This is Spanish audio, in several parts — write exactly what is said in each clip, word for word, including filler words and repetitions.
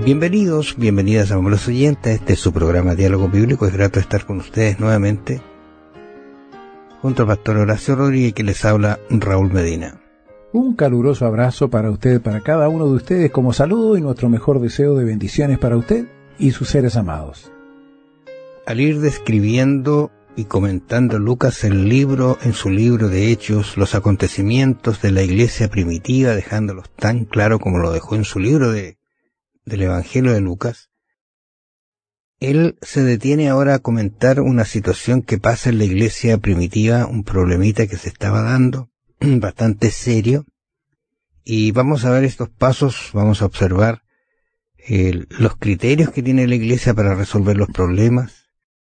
Bienvenidos, bienvenidas, amables oyentes. Este es su programa Diálogo Bíblico. Es grato estar con ustedes nuevamente, junto al pastor Horacio Rodríguez, que les habla Raúl Medina. Un caluroso abrazo para usted, para cada uno de ustedes, como saludo y nuestro mejor deseo de bendiciones para usted y sus seres amados. Al ir describiendo y comentando Lucas el libro, en su libro de Hechos, los acontecimientos de la iglesia primitiva, dejándolos tan claro como lo dejó en su libro de del Evangelio de Lucas, él se detiene ahora a comentar una situación que pasa en la iglesia primitiva, un problemita que se estaba dando, bastante serio, y vamos a ver estos pasos, vamos a observar eh, los criterios que tiene la iglesia para resolver los problemas,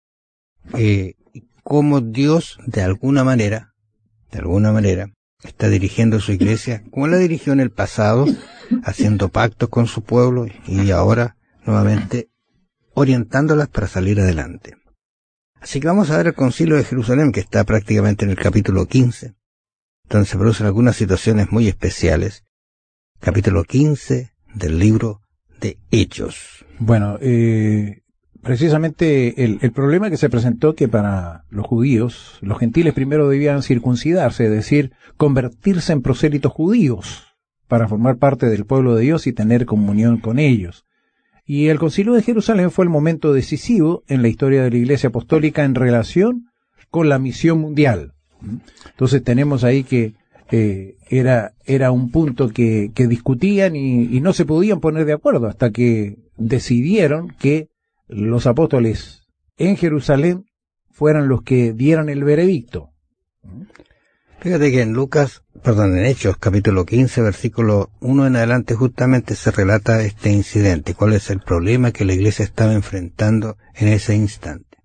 eh, cómo Dios, de alguna manera, de alguna manera, está dirigiendo su iglesia, como la dirigió en el pasado, haciendo pactos con su pueblo y ahora nuevamente orientándolas para salir adelante. Así que vamos a ver el Concilio de Jerusalén, que está prácticamente en el capítulo quince, donde se producen algunas situaciones muy especiales. Capítulo quince del libro de Hechos. Bueno, eh, precisamente el, el problema que se presentó que para los judíos, los gentiles primero debían circuncidarse, es decir, convertirse en prosélitos judíos para formar parte del pueblo de Dios y tener comunión con ellos. Y el Concilio de Jerusalén fue el momento decisivo en la historia de la Iglesia Apostólica en relación con la misión mundial. Entonces tenemos ahí que eh, era era un punto que, que discutían y, y no se podían poner de acuerdo hasta que decidieron que los apóstoles en Jerusalén fueran los que dieran el veredicto. Fíjate que en Lucas, perdón, en Hechos, capítulo quince, versículo uno en adelante, justamente se relata este incidente, cuál es el problema que la iglesia estaba enfrentando en ese instante.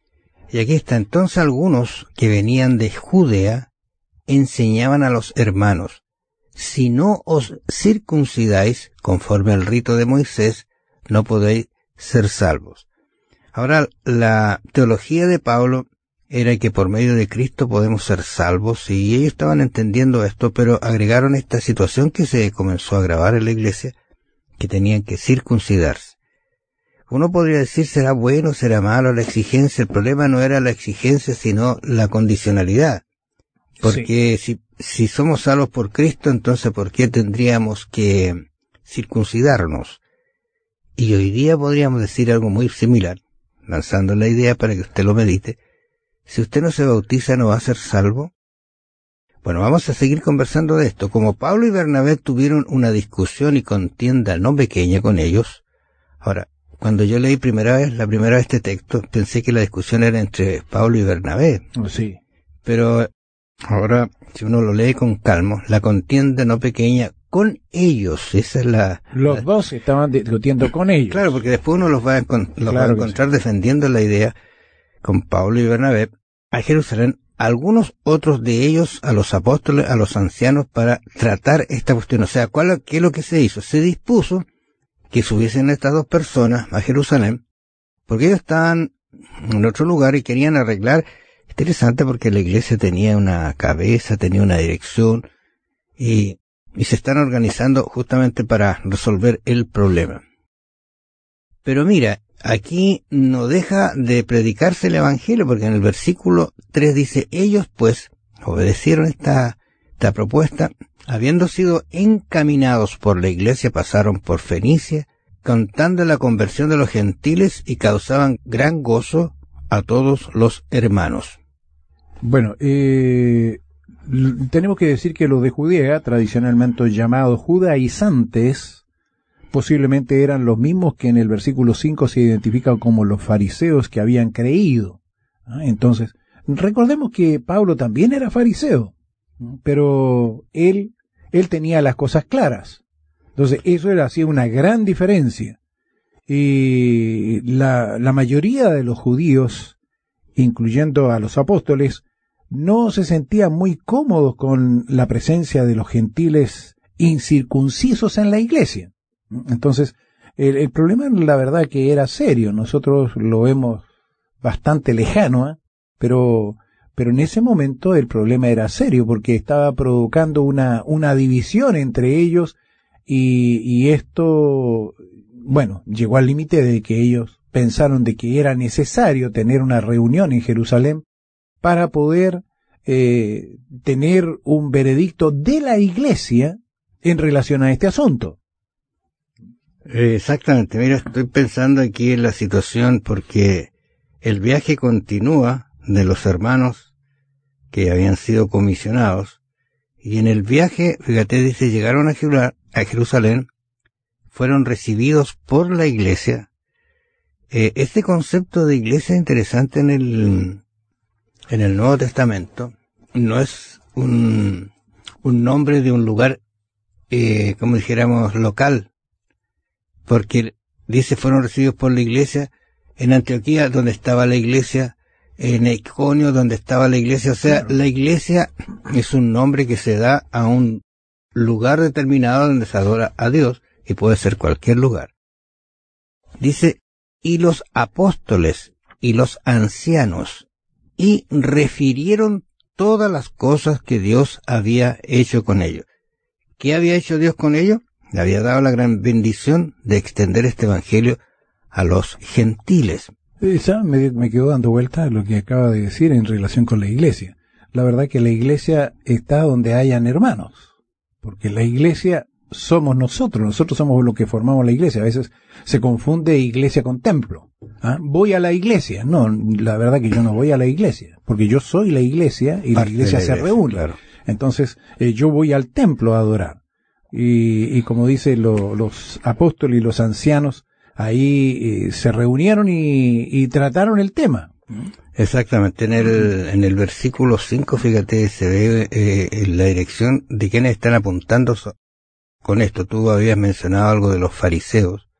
Y aquí está, entonces algunos que venían de Judea enseñaban a los hermanos, si no os circuncidáis conforme al rito de Moisés, no podéis ser salvos. Ahora, la teología de Pablo era que por medio de Cristo podemos ser salvos, y ellos estaban entendiendo esto, pero agregaron esta situación que se comenzó a agravar en la iglesia, que tenían que circuncidarse. Uno podría decir, será bueno, será malo la exigencia. El problema no era la exigencia, sino la condicionalidad. Porque sí. si, si somos salvos por Cristo, entonces ¿por qué tendríamos que circuncidarnos? Y hoy día podríamos decir algo muy similar, lanzando la idea para que usted lo medite. Si usted no se bautiza, ¿no va a ser salvo? Bueno, vamos a seguir conversando de esto. Como Pablo y Bernabé tuvieron una discusión y contienda no pequeña con ellos. Ahora, cuando yo leí primera vez, la primera vez este texto, pensé que la discusión era entre Pablo y Bernabé. Sí. Pero ahora, si uno lo lee con calma, la contienda no pequeña con ellos, esa es la... Los la, dos estaban discutiendo con ellos. Claro, porque después uno los va a, los claro va a encontrar sí. defendiendo la idea con Pablo y Bernabé a Jerusalén, algunos otros de ellos a los apóstoles, a los ancianos, para tratar esta cuestión. O sea, ¿cuál, ¿qué es lo que se hizo? Se dispuso que subiesen estas dos personas a Jerusalén, porque ellos estaban en otro lugar y querían arreglar. Interesante, porque la iglesia tenía una cabeza, tenía una dirección, y, y se están organizando justamente para resolver el problema. Pero mira, aquí no deja de predicarse el Evangelio, porque en el versículo tres dice, ellos pues obedecieron esta, esta propuesta, habiendo sido encaminados por la iglesia, pasaron por Fenicia, contando la conversión de los gentiles, y causaban gran gozo a todos los hermanos. Bueno, eh, tenemos que decir que los de Judea, tradicionalmente llamados judaizantes, posiblemente eran los mismos que en el versículo cinco se identifican como los fariseos que habían creído. Entonces, recordemos que Pablo también era fariseo, pero él, él tenía las cosas claras. Entonces, eso era así una gran diferencia. Y la, la mayoría de los judíos, incluyendo a los apóstoles, no se sentían muy cómodos con la presencia de los gentiles incircuncisos en la iglesia. Entonces, el, el problema, la verdad, que era serio. Nosotros lo vemos bastante lejano, ¿eh? pero pero en ese momento el problema era serio, porque estaba provocando una una división entre ellos, y, y esto bueno, llegó al límite de que ellos pensaron de que era necesario tener una reunión en Jerusalén para poder eh, tener un veredicto de la Iglesia en relación a este asunto. Exactamente, mira, estoy pensando aquí en la situación porque el viaje continúa de los hermanos que habían sido comisionados, y en el viaje, fíjate, dice, llegaron a Jerusalén, fueron recibidos por la iglesia. Eh, este concepto de iglesia es interesante en el, en el Nuevo Testamento. No es un, un nombre de un lugar, eh, como dijéramos, local, porque dice fueron recibidos por la iglesia en Antioquía, donde estaba la iglesia, en Iconio, donde estaba la iglesia. O sea, claro, la iglesia es un nombre que se da a un lugar determinado donde se adora a Dios, y puede ser cualquier lugar. Dice, y los apóstoles y los ancianos, y refirieron todas las cosas que Dios había hecho con ellos. ¿Qué había hecho Dios con ellos? Le había dado la gran bendición de extender este evangelio a los gentiles. Esa me, me quedó dando vuelta lo que acaba de decir en relación con la iglesia. La verdad que la iglesia está donde hayan hermanos, porque la iglesia somos nosotros, nosotros somos los que formamos la iglesia. A veces se confunde iglesia con templo. ¿Ah? Voy a la iglesia. No, la verdad que yo no voy a la iglesia, porque yo soy la iglesia y la iglesia, la iglesia se reúne. Claro. Entonces, eh, yo voy al templo a adorar. Y, y como dice lo, los apóstoles y los ancianos, ahí eh, se reunieron y, y trataron el tema. Exactamente. En el, en el versículo cinco, fíjate, se ve eh, la dirección de quienes están apuntando con esto. Tú habías mencionado algo de los fariseos,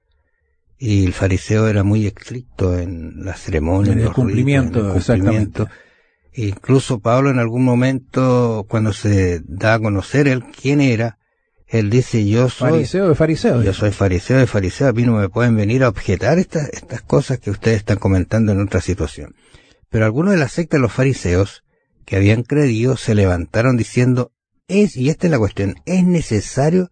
y el fariseo era muy estricto en las ceremonias, en el cumplimiento, ritos, en el cumplimiento. Exactamente. Incluso Pablo en algún momento, cuando se da a conocer él quién era, él dice, yo soy fariseo de fariseo. Yo soy fariseo de fariseo. A mí no me pueden venir a objetar estas, estas cosas que ustedes están comentando en otra situación. Pero algunos de la secta de los fariseos que habían creído se levantaron diciendo, es, y esta es la cuestión, es necesario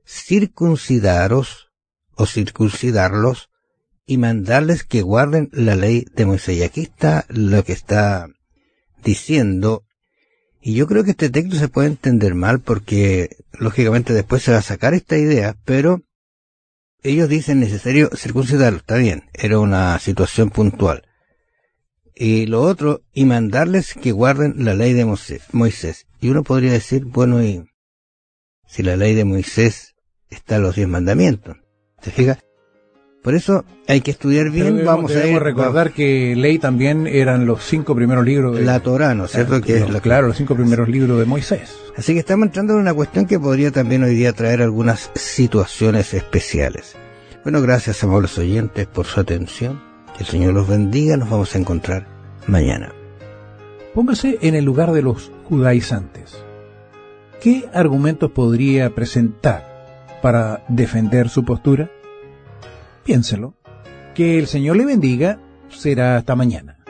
circuncidaros o circuncidarlos y mandarles que guarden la ley de Moisés. Y aquí está lo que está diciendo. Y yo creo que este texto se puede entender mal porque, lógicamente, después se va a sacar esta idea, pero ellos dicen necesario circuncidarlo, está bien, era una situación puntual. Y lo otro, y mandarles que guarden la ley de Moisés. Y uno podría decir, bueno, y si la ley de Moisés está en los diez mandamientos, ¿te fijas? Por eso hay que estudiar bien. Debemos, vamos a ir, recordar vamos. que ley también eran los cinco primeros libros de la Torá, ¿no es cierto? Ah, que los, es la claro, los cinco primeros libros de Moisés. Así que estamos entrando en una cuestión que podría también hoy día traer algunas situaciones especiales. Bueno, gracias, amables oyentes, por su atención. Que el Señor los bendiga. Nos vamos a encontrar mañana. Póngase en el lugar de los judaizantes. ¿Qué argumentos podría presentar para defender su postura? Piénselo. Que el Señor le bendiga. Será hasta mañana.